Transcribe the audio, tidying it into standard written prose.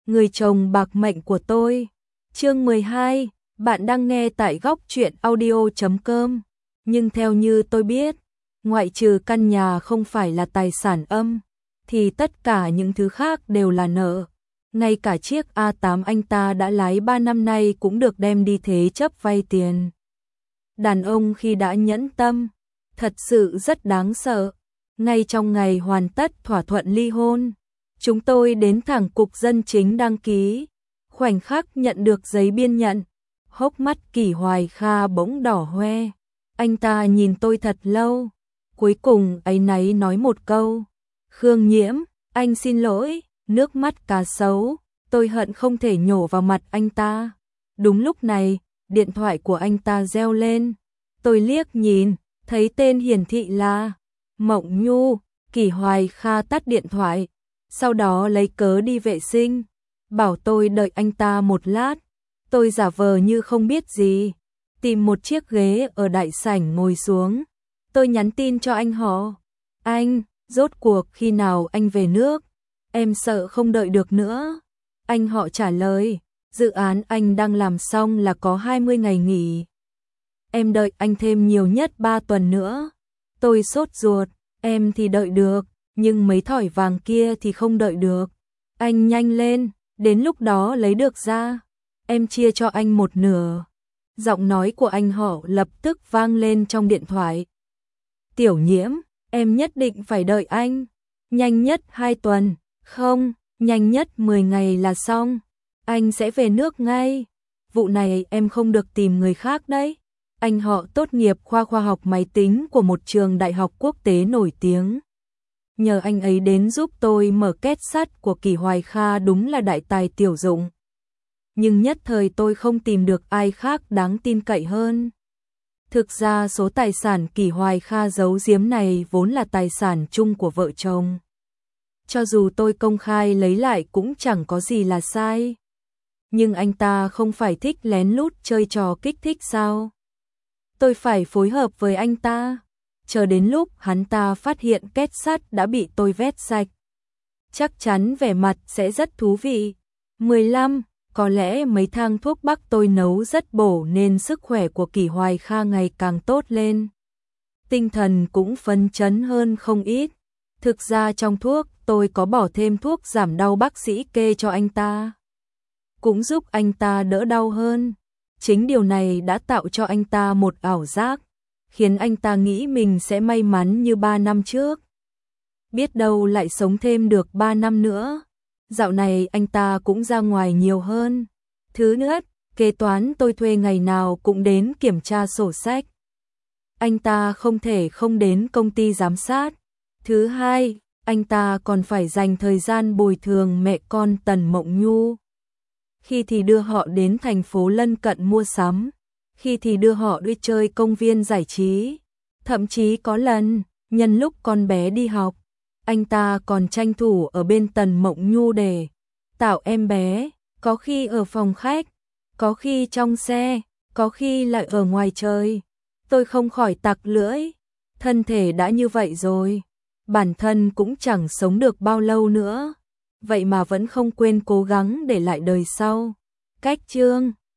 người chồng bạc mệnh của tôi. Chương 12, bạn đang nghe tại góc truyện audio.com. Nhưng theo như tôi biết, ngoại trừ căn nhà không phải là tài sản âm, thì tất cả những thứ khác đều là nợ. Ngay cả chiếc A8 anh ta đã lái 3 năm nay cũng được đem đi thế chấp vay tiền. Đàn ông khi đã nhẫn tâm, thật sự rất đáng sợ. Ngay trong ngày hoàn tất thỏa thuận ly hôn, chúng tôi đến thẳng cục dân chính đăng ký. Khoảnh khắc nhận được giấy biên nhận, hốc mắt Kỷ Hoài Kha bỗng đỏ hoe. Anh ta nhìn tôi thật lâu, cuối cùng áy náy nói một câu: "Khương Nhiễm, anh xin lỗi." Nước mắt cá sấu, tôi hận không thể nhổ vào mặt anh ta. Đúng lúc này, điện thoại của anh ta reo lên. Tôi liếc nhìn, thấy tên hiển thị là Mộng Nhu. Kỷ Hoài Kha tắt điện thoại, sau đó lấy cớ đi vệ sinh, bảo tôi đợi anh ta một lát. Tôi giả vờ như không biết gì, tìm một chiếc ghế ở đại sảnh ngồi xuống. Tôi nhắn tin cho anh họ: "Anh, rốt cuộc khi nào anh về nước? Em sợ không đợi được nữa." Anh họ trả lời: "Dự án anh đang làm xong là có 20 ngày nghỉ. Em đợi anh thêm nhiều nhất 3 tuần nữa." Tôi sốt ruột: "Em thì đợi được, nhưng mấy thỏi vàng kia thì không đợi được. Anh nhanh lên, đến lúc đó lấy được ra, em chia cho anh một nửa." Giọng nói của anh họ lập tức vang lên trong điện thoại: "Tiểu Nhiễm, em nhất định phải đợi anh. Nhanh nhất 2 tuần, không, nhanh nhất 10 ngày là xong. Anh sẽ về nước ngay. Vụ này em không được tìm người khác đấy." Anh họ tốt nghiệp khoa khoa học máy tính của một trường đại học quốc tế nổi tiếng. Nhờ anh ấy đến giúp tôi mở két sắt của Kỷ Hoài Kha đúng là đại tài tiểu dụng. Nhưng nhất thời tôi không tìm được ai khác đáng tin cậy hơn. Thực ra số tài sản Kỷ Hoài Kha giấu giếm này vốn là tài sản chung của vợ chồng. Cho dù tôi công khai lấy lại cũng chẳng có gì là sai. Nhưng anh ta không phải thích lén lút chơi trò kích thích sao? Tôi phải phối hợp với anh ta, chờ đến lúc hắn ta phát hiện két sắt đã bị tôi vét sạch. Chắc chắn vẻ mặt sẽ rất thú vị. 15. Có lẽ mấy thang thuốc bắc tôi nấu rất bổ nên sức khỏe của Kỷ Hoài Kha ngày càng tốt lên. Tinh thần cũng phấn chấn hơn không ít. Thực ra trong thuốc tôi có bỏ thêm thuốc giảm đau bác sĩ kê cho anh ta, cũng giúp anh ta đỡ đau hơn. Chính điều này đã tạo cho anh ta một ảo giác, khiến anh ta nghĩ mình sẽ may mắn như 3 năm trước. Biết đâu lại sống thêm được 3 năm nữa. Dạo này anh ta cũng ra ngoài nhiều hơn. Thứ nhất, kế toán tôi thuê ngày nào cũng đến kiểm tra sổ sách. Anh ta không thể không đến công ty giám sát. Thứ hai, anh ta còn phải dành thời gian bồi thường mẹ con Tần Mộng Nhu. Khi thì đưa họ đến thành phố lân cận mua sắm, khi thì đưa họ đi chơi công viên giải trí. Thậm chí có lần, nhân lúc con bé đi học, anh ta còn tranh thủ ở bên Tần Mộng Nhu để tạo em bé, có khi ở phòng khách, có khi trong xe, có khi lại ở ngoài trời. Tôi không khỏi tặc lưỡi, thân thể đã như vậy rồi, bản thân cũng chẳng sống được bao lâu nữa, vậy mà vẫn không quên cố gắng để lại đời sau. Cách chương